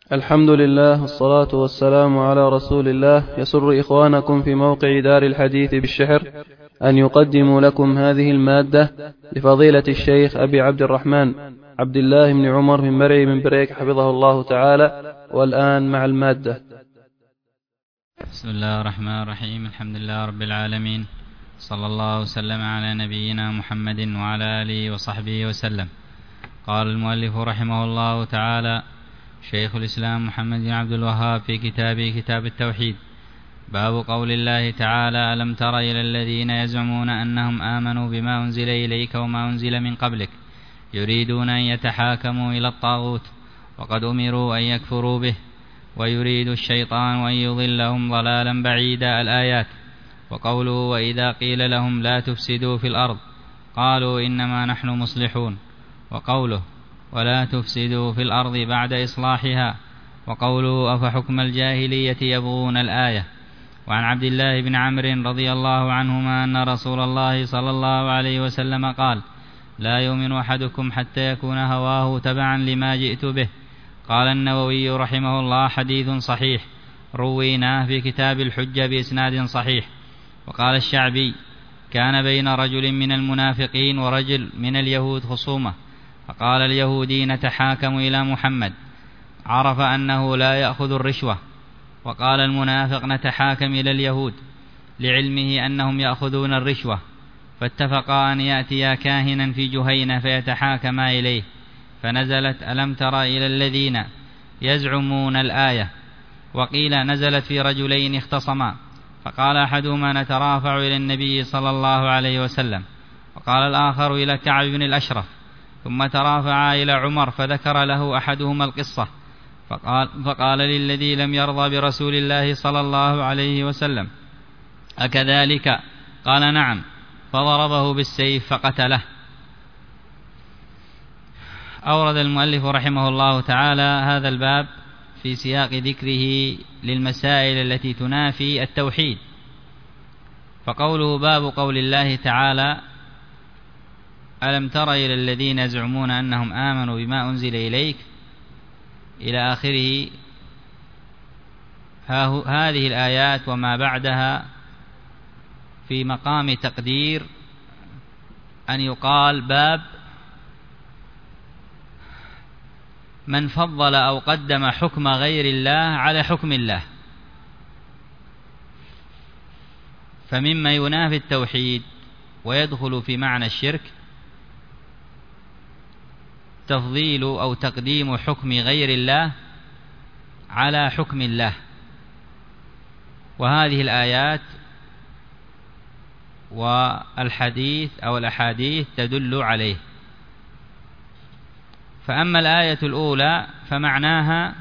الحمد لله والصلاة والسلام على رسول الله. يسر إخوانكم في موقع دار الحديث بالشحر أن يقدموا لكم هذه المادة لفضيلة الشيخ أبي عبد الرحمن عبد الله بن عمر من مرعي من بريك حفظه الله تعالى. والآن مع المادة. بسم الله الرحمن الرحيم. الحمد لله رب العالمين، صلى الله وسلم على نبينا محمد وعلى آله وصحبه وسلم. قال المؤلف رحمه الله تعالى: شيخ الإسلام محمد بن عبد الوهاب في كتابه كتاب التوحيد: باب قول الله تعالى: ألم تر إلى الذين يزعمون أنهم آمنوا بما أنزل إليك وما أنزل من قبلك يريدون أن يتحاكموا إلى الطاغوت وقد أمروا أن يكفروا به ويريد الشيطان أن يضلهم ضلالا بعيدا. الآيات. وقوله: وإذا قيل لهم لا تفسدوا في الأرض قالوا إنما نحن مصلحون. وقوله: ولا تفسدوا في الأرض بعد إصلاحها. وقوله: أفحكم الجاهلية يبغون. الآية. وعن عبد الله بن عمرو رضي الله عنهما أن رسول الله صلى الله عليه وسلم قال: لا يؤمن أحدكم حتى يكون هواه تبعا لما جئت به. قال النووي رحمه الله: حديث صحيح رويناه في كتاب الحجة بإسناد صحيح. وقال الشعبي: كان بين رجل من المنافقين ورجل من اليهود خصومة، فقال اليهودي: نتحاكم إلى محمد، عرف أنه لا يأخذ الرشوة. وقال المنافق: نتحاكم إلى اليهود، لعلمه أنهم يأخذون الرشوة. فاتفقا أن يأتيا كاهنا في جهينة فيتحاكما إليه، فنزلت: ألم تر إلى الذين يزعمون. الآية. وقيل نزلت في رجلين اختصما، فقال أحدهما: نترافع إلى النبي صلى الله عليه وسلم، وقال الآخر إلى كعب بن الأشرف، ثم ترافعا إلى عمر، فذكر له أحدهما القصة، فقال للذي لم يرضى برسول الله صلى الله عليه وسلم: أكذلك؟ قال: نعم. فضربه بالسيف فقتله. أورد المؤلف رحمه الله تعالى هذا الباب في سياق ذكره للمسائل التي تنافي التوحيد. فقوله: باب قول الله تعالى: ألم تر إلى الذين يزعمون أنهم آمنوا بما أنزل إليك، إلى آخره. هذه الآيات وما بعدها في مقام تقدير أن يقال باب من فضل أو قدم حكم غير الله على حكم الله. فمما ينافي التوحيد ويدخل في معنى الشرك تفضيل أو تقديم حكم غير الله على حكم الله، وهذه الآيات والحديث أو الأحاديث تدل عليه. فأما الآية الأولى فمعناها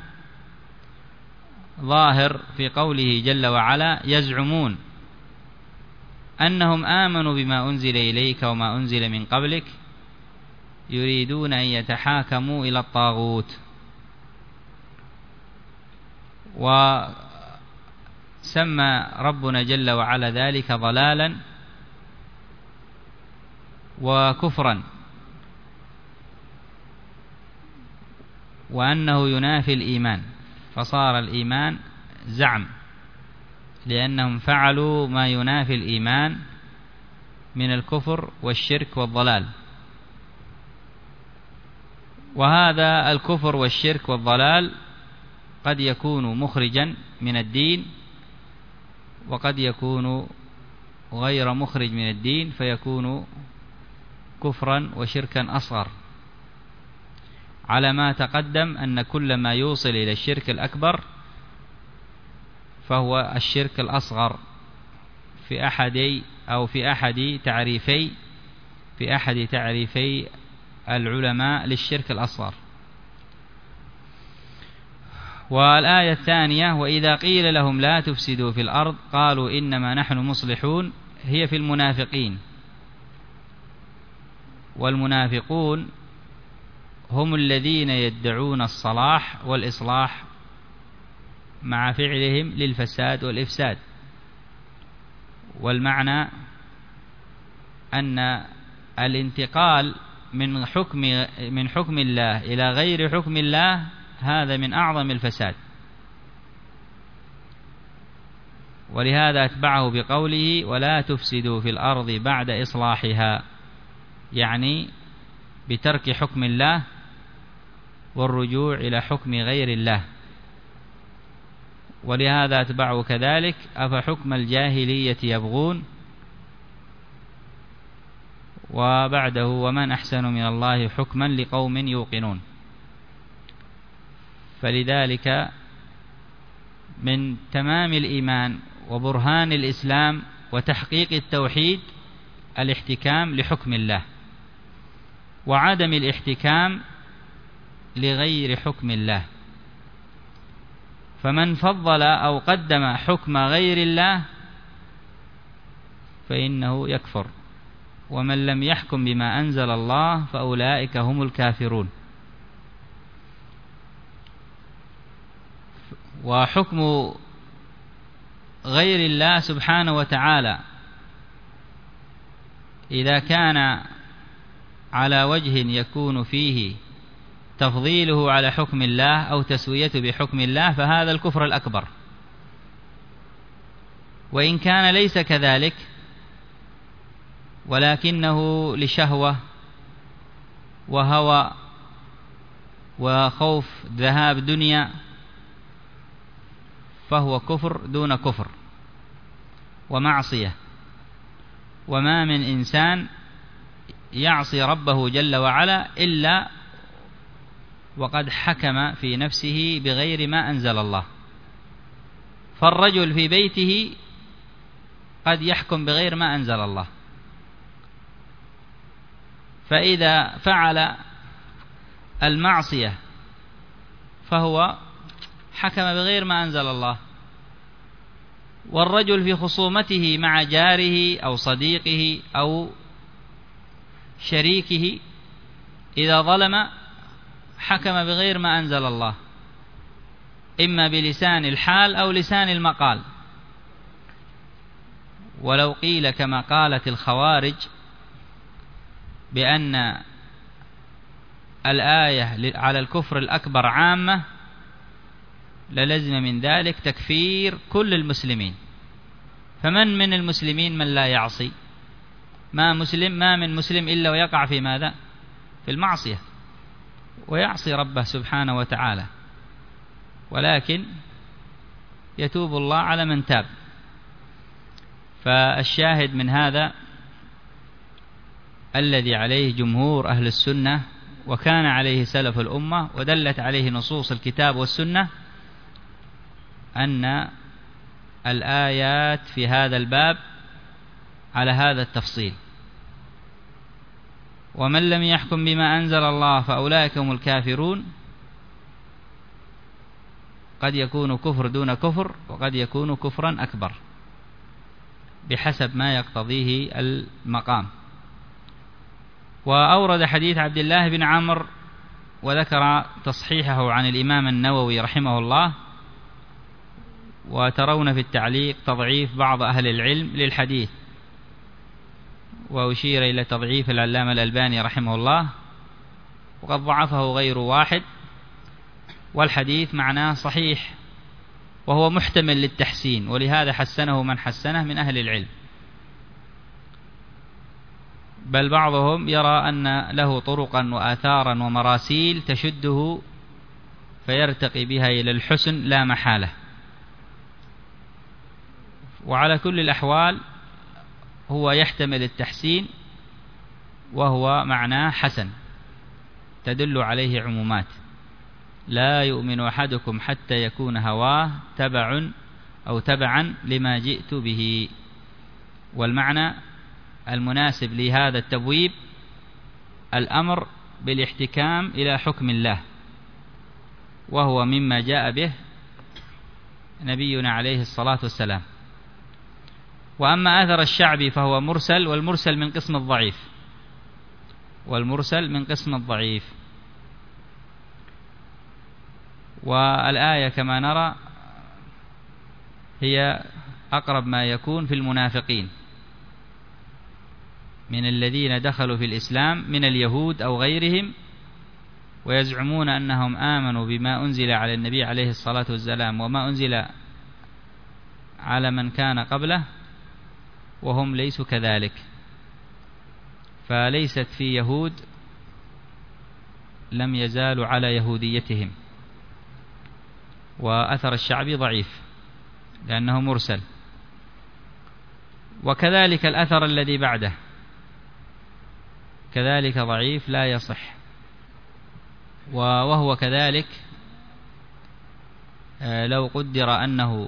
ظاهر في قوله جل وعلا: يزعمون أنهم آمنوا بما أنزل إليك وما أنزل من قبلك يريدون أن يتحاكموا إلى الطاغوت. وسمى ربنا جل وعلا ذلك ضلالا وكفرا، وأنه ينافي الإيمان، فصار الإيمان زعم لأنهم فعلوا ما ينافي الإيمان من الكفر والشرك والضلال. وهذا الكفر والشرك والضلال قد يكون مخرجا من الدين، وقد يكون غير مخرج من الدين فيكون كفرا وشركا أصغر، على ما تقدم أن كل ما يوصل إلى الشرك الأكبر فهو الشرك الأصغر في أحد تعريفي العلماء للشرك الأصغر. والآية الثانية: وإذا قيل لهم لا تفسدوا في الأرض قالوا إنما نحن مصلحون، هي في المنافقين. والمنافقون هم الذين يدعون الصلاح والإصلاح مع فعلهم للفساد والإفساد. والمعنى أن الانتقال من حكم الله إلى غير حكم الله هذا من أعظم الفساد. ولهذا أتبعه بقوله ولا تفسدوا في الأرض بعد إصلاحها، يعني بترك حكم الله والرجوع إلى حكم غير الله. ولهذا أتبعه كذلك أفحكم الجاهلية يبغون، وبعده ومن أحسن من الله حكما لقوم يوقنون. فلذلك من تمام الإيمان وبرهان الإسلام وتحقيق التوحيد الاحتكام لحكم الله، وعدم الاحتكام لغير حكم الله. فمن فضل أو قدم حكم غير الله فإنه يكفر، ومن لم يحكم بما أنزل الله فأولئك هم الكافرون. وحكم غير الله سبحانه وتعالى إذا كان على وجه يكون فيه تفضيله على حكم الله أو تسويته بحكم الله فهذا الكفر الأكبر. وإن كان ليس كذلك ولكنه لشهوة وهوى وخوف ذهاب دنيا فهو كفر دون كفر ومعصية. وما من إنسان يعصي ربه جل وعلا إلا وقد حكم في نفسه بغير ما أنزل الله. فالرجل في بيته قد يحكم بغير ما أنزل الله، فإذا فعل المعصية فهو حكم بغير ما أنزل الله. والرجل في خصومته مع جاره أو صديقه أو شريكه إذا ظلم حكم بغير ما أنزل الله، إما بلسان الحال أو لسان المقال. ولو قيل كما قالت الخوارج بأن الآية على الكفر الأكبر عامة للزم من ذلك تكفير كل المسلمين. فمن من المسلمين من لا يعصي؟ ما من مسلم إلا ويقع في ماذا؟ في المعصية، ويعصي ربه سبحانه وتعالى، ولكن يتوب الله على من تاب. فالشاهد من هذا الذي عليه جمهور أهل السنة وكان عليه سلف الأمة ودلت عليه نصوص الكتاب والسنة أن الآيات في هذا الباب على هذا التفصيل. ومن لم يحكم بما أنزل الله فأولئك هم الكافرون قد يكون كفر دون كفر، وقد يكون كفرا أكبر بحسب ما يقتضيه المقام. وأورد حديث عبد الله بن عمرو وذكر تصحيحه عن الإمام النووي رحمه الله. وترون في التعليق تضعيف بعض أهل العلم للحديث، وأشير إلى تضعيف العلامة الألباني رحمه الله، وقد ضعفه غير واحد. والحديث معناه صحيح وهو محتمل للتحسين، ولهذا حسنه من حسنه من أهل العلم، بل بعضهم يرى أن له طرقا وآثارا ومراسيل تشده فيرتقي بها إلى الحسن لا محالة. وعلى كل الأحوال هو يحتمل التحسين، وهو معناه حسن تدل عليه عمومات. لا يؤمن أحدكم حتى يكون هواه تبعا لما جئت به. والمعنى المناسب لهذا التبويب الأمر بالاحتكام إلى حكم الله، وهو مما جاء به نبينا عليه الصلاة والسلام. وأما أثر الشعبي فهو مرسل، والمرسل من قسم الضعيف. والآية كما نرى هي أقرب ما يكون في المنافقين من الذين دخلوا في الإسلام من اليهود أو غيرهم، ويزعمون أنهم آمنوا بما أنزل على النبي عليه الصلاة والسلام وما أنزل على من كان قبله، وهم ليسوا كذلك. فليست في يهود لم يزالوا على يهوديتهم. وأثر الشعبي ضعيف لأنه مرسل، وكذلك الأثر الذي بعده كذلك ضعيف لا يصح، وهو كذلك لو قدر أنه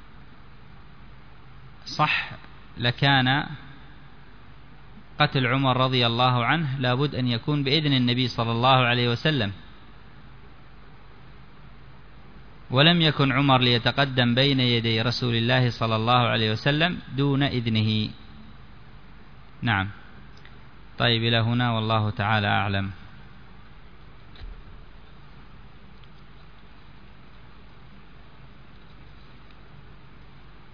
صح لكان قتل عمر رضي الله عنه لابد أن يكون بإذن النبي صلى الله عليه وسلم، ولم يكن عمر ليتقدم بين يدي رسول الله صلى الله عليه وسلم دون إذنه. نعم. طيب إلى هنا والله تعالى أعلم.